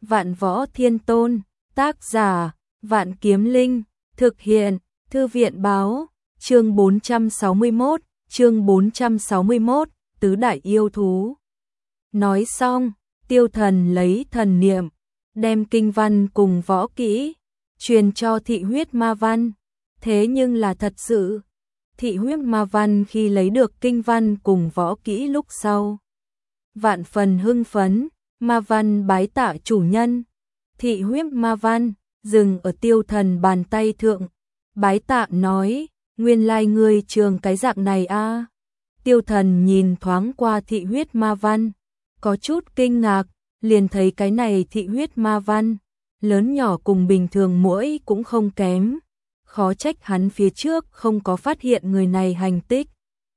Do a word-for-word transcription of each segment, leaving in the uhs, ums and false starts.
Vạn Võ Thiên Tôn, tác giả, Vạn Kiếm Linh, thực hiện, Thư viện báo, chương bốn trăm sáu mươi mốt, chương bốn trăm sáu mươi mốt, tứ đại yêu thú. Nói xong, Tiêu Thần lấy thần niệm, đem kinh văn cùng võ kỹ, truyền cho Thị Huyết Ma Văn. Thế nhưng là thật sự, Thị Huyết Ma Văn khi lấy được kinh văn cùng võ kỹ lúc sau, vạn phần hưng phấn. Ma Văn bái tạ chủ nhân. Thị Huyết Ma Văn dừng ở Tiêu Thần bàn tay thượng, bái tạ nói, nguyên lai ngươi trường cái dạng này a. À. Tiêu Thần nhìn thoáng qua Thị Huyết Ma Văn, có chút kinh ngạc, liền thấy cái này Thị Huyết Ma Văn, lớn nhỏ cùng bình thường mỗi cũng không kém, khó trách hắn phía trước không có phát hiện người này hành tích.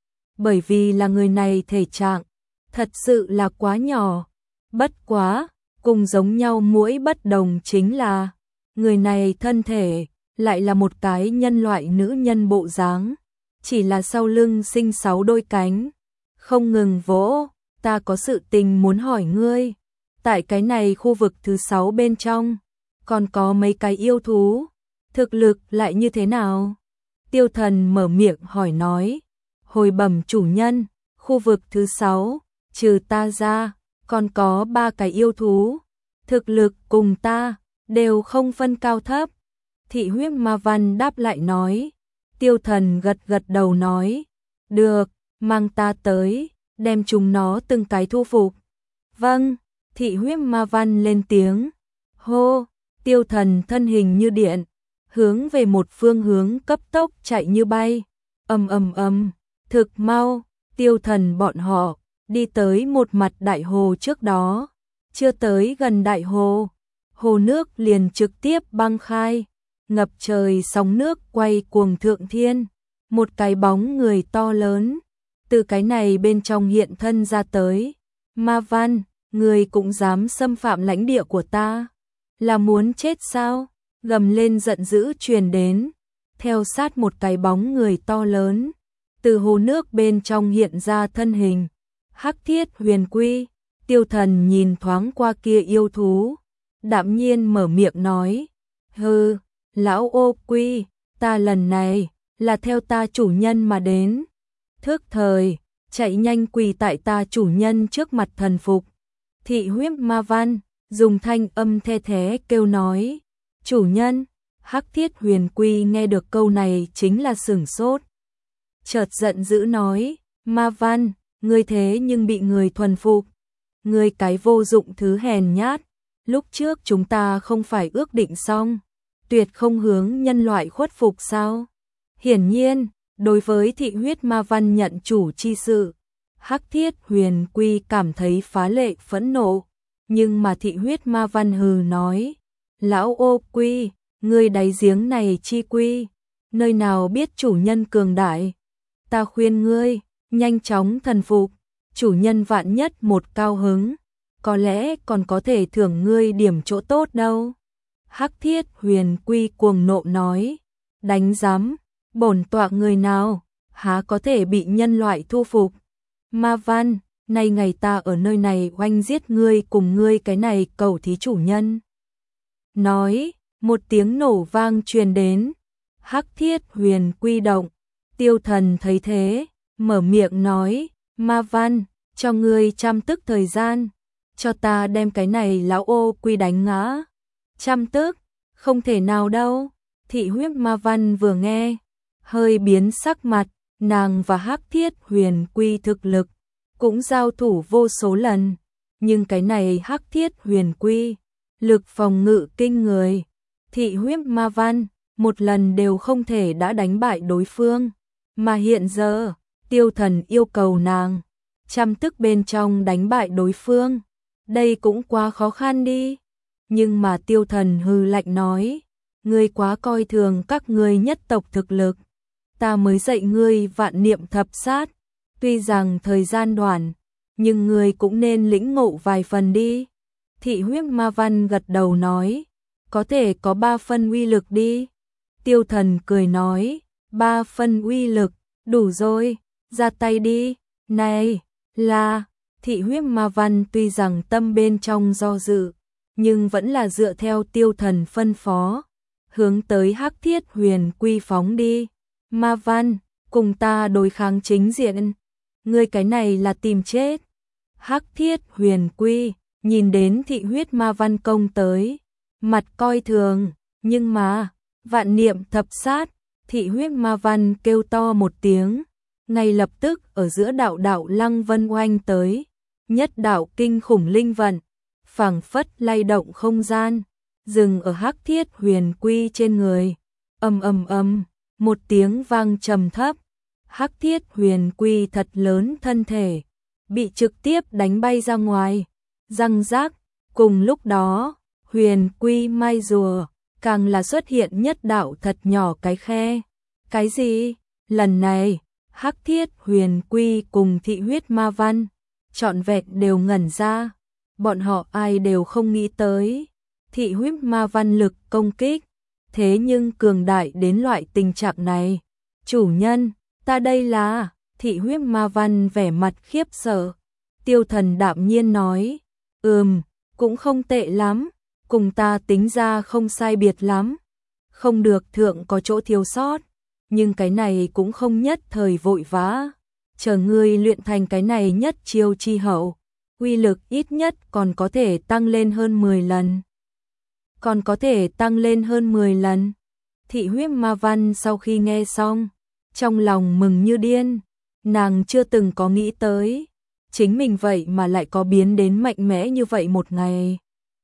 Bởi vì là người này thể trạng, thật sự là quá nhỏ. Bất quá, cùng giống nhau mỗi bất đồng chính là, người này thân thể, lại là một cái nhân loại nữ nhân bộ dáng, chỉ là sau lưng sinh sáu đôi cánh, không ngừng vỗ, ta có sự tình muốn hỏi ngươi, tại cái này khu vực thứ sáu bên trong, còn có mấy cái yêu thú, thực lực lại như thế nào? Tiêu Thần mở miệng hỏi nói, hồi bẩm chủ nhân, khu vực thứ sáu, trừ ta ra, còn có ba cái yêu thú, thực lực cùng ta, đều không phân cao thấp. Thị Huyết Ma Văn đáp lại nói, Tiêu Thần gật gật đầu nói, được, mang ta tới, đem chúng nó từng cái thu phục. Vâng, Thị Huyết Ma Văn lên tiếng, hô, Tiêu Thần thân hình như điện, hướng về một phương hướng cấp tốc chạy như bay, ầm ầm ầm, thực mau, Tiêu Thần bọn họ đi tới một mặt đại hồ trước đó, chưa tới gần đại hồ, hồ nước liền trực tiếp băng khai, ngập trời sóng nước quay cuồng thượng thiên, một cái bóng người to lớn, từ cái này bên trong hiện thân ra tới, Ma Văn, người cũng dám xâm phạm lãnh địa của ta, là muốn chết sao? Gầm lên giận dữ truyền đến, theo sát một cái bóng người to lớn, từ hồ nước bên trong hiện ra thân hình. Hắc Thiết Huyền Quy. Tiêu Thần nhìn thoáng qua kia yêu thú, đạm nhiên mở miệng nói, hừ, lão ô quy, ta lần này là theo ta chủ nhân mà đến, thức thời, chạy nhanh quỳ tại ta chủ nhân trước mặt thần phục. Thị Huyết Ma Văn dùng thanh âm the thế kêu nói, chủ nhân. Hắc Thiết Huyền Quy nghe được câu này chính là sửng sốt, chợt giận dữ nói, Ma Văn, ngươi thế nhưng bị người thuần phục, ngươi cái vô dụng thứ hèn nhát, lúc trước chúng ta không phải ước định xong, tuyệt không hướng nhân loại khuất phục sao? Hiển nhiên, đối với Thị Huyết Ma Văn nhận chủ chi sự, Hắc Thiết Huyền Quy cảm thấy phá lệ phẫn nộ, nhưng mà Thị Huyết Ma Văn hừ nói, lão ô quy, ngươi đáy giếng này chi quy, nơi nào biết chủ nhân cường đại, ta khuyên ngươi nhanh chóng thần phục, chủ nhân vạn nhất một cao hứng, có lẽ còn có thể thưởng ngươi điểm chỗ tốt đâu. Hắc Thiết Huyền Quy cuồng nộ nói, đánh giám, bổn tọa người nào, há có thể bị nhân loại thu phục. Ma Văn, nay ngày ta ở nơi này oanh giết ngươi cùng ngươi cái này cầu thí chủ nhân. Nói, một tiếng nổ vang truyền đến, Hắc Thiết Huyền Quy động, Tiêu Thần thấy thế, mở miệng nói, Ma Văn, cho ngươi trăm tức thời gian, cho ta đem cái này lão ô quy đánh ngã. Trăm tức, không thể nào đâu. Thị Huyết Ma Văn vừa nghe, hơi biến sắc mặt, nàng và Hắc Thiết Huyền Quy thực lực, cũng giao thủ vô số lần, nhưng cái này Hắc Thiết Huyền Quy, lực phòng ngự kinh người. Thị Huyết Ma Văn, một lần đều không thể đã đánh bại đối phương, mà hiện giờ, Tiêu Thần yêu cầu nàng, trăm tức bên trong đánh bại đối phương, đây cũng quá khó khăn đi. Nhưng mà Tiêu Thần hừ lạnh nói, ngươi quá coi thường các ngươi nhất tộc thực lực, ta mới dạy ngươi vạn niệm thập sát, tuy rằng thời gian đoạn, nhưng ngươi cũng nên lĩnh ngộ vài phần đi. Thị Huyết Ma Văn gật đầu nói, có thể có ba phân uy lực đi. Tiêu Thần cười nói, ba phân uy lực, đủ rồi, ra tay đi. Này, là, Thị Huyết Ma Văn tuy rằng tâm bên trong do dự, nhưng vẫn là dựa theo Tiêu Thần phân phó, hướng tới Hắc Thiết Huyền Quy phóng đi. Ma Văn, cùng ta đối kháng chính diện. Ngươi cái này là tìm chết. Hắc Thiết Huyền Quy nhìn đến thị huyết ma văn công tới, mặt coi thường, nhưng mà, vạn niệm thập sát, thị huyết ma văn kêu to một tiếng, ngay lập tức ở giữa đạo đạo lăng vân oanh tới, nhất đạo kinh khủng linh vận, phảng phất lay động không gian, dừng ở Hắc Thiết Huyền Quy trên người. Ầm ầm ầm, một tiếng vang trầm thấp, Hắc Thiết Huyền Quy thật lớn thân thể bị trực tiếp đánh bay ra ngoài, răng rác. Cùng lúc đó, Huyền Quy mai rùa càng là xuất hiện nhất đạo thật nhỏ cái khe. Cái gì? Lần này, Hắc Thiết Huyền Quy cùng thị huyết ma văn trọn vẹn đều ngẩn ra, bọn họ ai đều không nghĩ tới, thị huyết ma văn lực công kích, thế nhưng cường đại đến loại tình trạng này. Chủ nhân, ta đây là, thị huyết ma văn vẻ mặt khiếp sợ. Tiêu Thần đạm nhiên nói, ừm, cũng không tệ lắm, cùng ta tính ra không sai biệt lắm, không được thượng có chỗ thiếu sót, nhưng cái này cũng không nhất thời vội vã, chờ ngươi luyện thành cái này nhất chiêu chi hậu, uy lực ít nhất còn có thể tăng lên hơn mười lần. Còn có thể tăng lên hơn mười lần. Thị huyết ma văn sau khi nghe xong, trong lòng mừng như điên, nàng chưa từng có nghĩ tới, chính mình vậy mà lại có biến đến mạnh mẽ như vậy một ngày.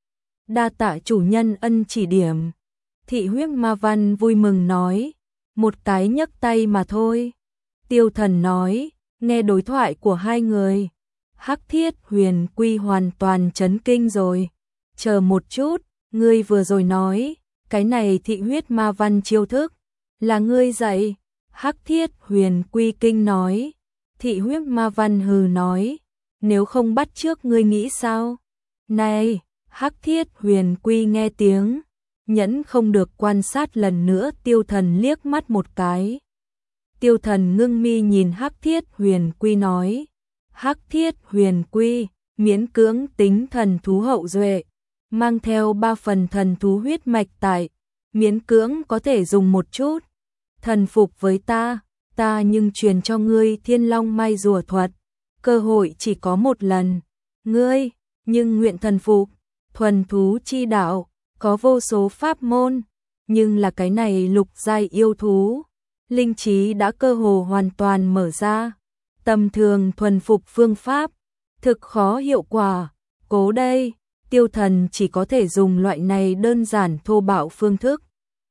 Đa tạ chủ nhân ân chỉ điểm. Thị huyết ma văn vui mừng nói, một cái nhấc tay mà thôi. Tiêu Thần nói, nghe đối thoại của hai người, Hắc Thiết Huyền Quy hoàn toàn chấn kinh rồi. Chờ một chút, ngươi vừa rồi nói, cái này thị huyết ma văn chiêu thức, là ngươi dạy. Hắc Thiết Huyền Quy kinh nói. Thị huyết ma văn hừ nói, nếu không bắt trước ngươi nghĩ sao? Này, Hắc Thiết Huyền Quy nghe tiếng, nhẫn không được quan sát lần nữa Tiêu Thần liếc mắt một cái. Tiêu Thần ngưng mi nhìn Hắc Thiết Huyền Quy nói, Hắc Thiết Huyền Quy, miễn cưỡng tính thần thú hậu duệ, mang theo ba phần thần thú huyết mạch tại, miễn cưỡng có thể dùng một chút. Thần phục với ta, ta nhưng truyền cho ngươi Thiên Long Mai rùa thuật, cơ hội chỉ có một lần. Ngươi, nhưng nguyện thần phục, thuần thú chi đạo, có vô số pháp môn, nhưng là cái này lục giai yêu thú, linh trí đã cơ hồ hoàn toàn mở ra, tầm thường thuần phục phương pháp, thực khó hiệu quả. Cố đây, Tiêu Thần chỉ có thể dùng loại này đơn giản thô bạo phương thức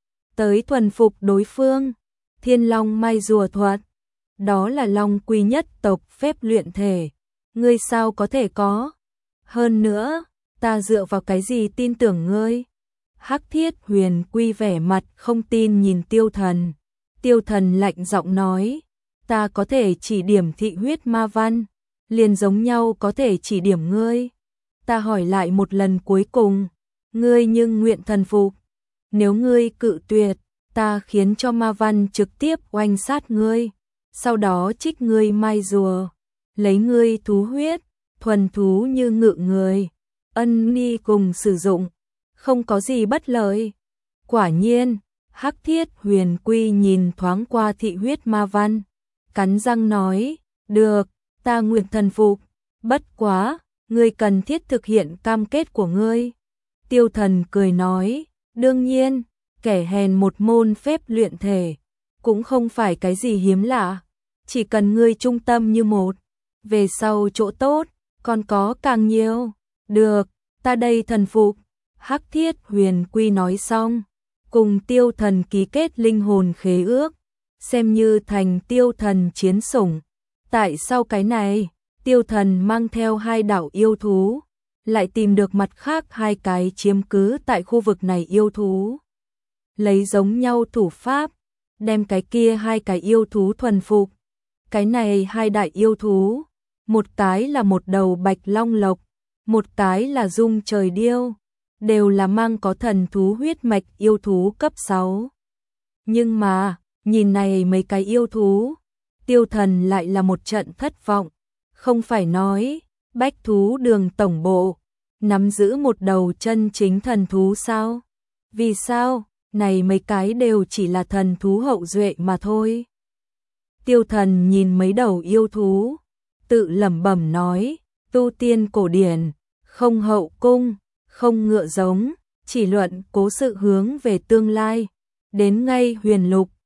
tới thuần phục đối phương. Thiên Long Mai rùa thuật, đó là long quy nhất tộc phép luyện thể, ngươi sao có thể có? Hơn nữa, ta dựa vào cái gì tin tưởng ngươi? Hắc Thiết Huyền Quy vẻ mặt không tin nhìn Tiêu Thần. Tiêu Thần lạnh giọng nói, ta có thể chỉ điểm thị huyết ma văn, liền giống nhau có thể chỉ điểm ngươi. Ta hỏi lại một lần cuối cùng, ngươi nhưng nguyện thần phục. Nếu ngươi cự tuyệt, ta khiến cho ma văn trực tiếp oanh sát ngươi, sau đó trích ngươi mai rùa, lấy ngươi thú huyết, thuần thú như ngự người, ân ni cùng sử dụng, không có gì bất lợi. Quả nhiên, Hắc Thiết Huyền Quy nhìn thoáng qua thị huyết ma văn, cắn răng nói, được, ta nguyện thần phục, bất quá, ngươi cần thiết thực hiện cam kết của ngươi. Tiêu Thần cười nói, đương nhiên, kẻ hèn một môn phép luyện thể, cũng không phải cái gì hiếm lạ, chỉ cần ngươi trung tâm như một, về sau chỗ tốt, còn có càng nhiều. Được, ta đây thần phục. Hắc Thiết Huyền Quy nói xong, cùng Tiêu Thần ký kết linh hồn khế ước, xem như thành Tiêu Thần chiến sủng. Tại sao cái này, Tiêu Thần mang theo hai đảo yêu thú, lại tìm được mặt khác hai cái chiếm cứ tại khu vực này yêu thú. Lấy giống nhau thủ pháp, đem cái kia hai cái yêu thú thuần phục. Cái này hai đại yêu thú, một cái là một đầu bạch long lộc, một cái là dung trời điêu, đều là mang có thần thú huyết mạch yêu thú cấp sáu. Nhưng mà, nhìn này mấy cái yêu thú, Tiêu Thần lại là một trận thất vọng. Không phải nói, bách thú đường tổng bộ, nắm giữ một đầu chân chính thần thú sao? Vì sao? Này mấy cái đều chỉ là thần thú hậu duệ mà thôi. Tiêu Thần nhìn mấy đầu yêu thú, tự lẩm bẩm nói, tu tiên cổ điển, không hậu cung, không ngựa giống, chỉ luận cố sự hướng về tương lai, đến ngay huyền lục,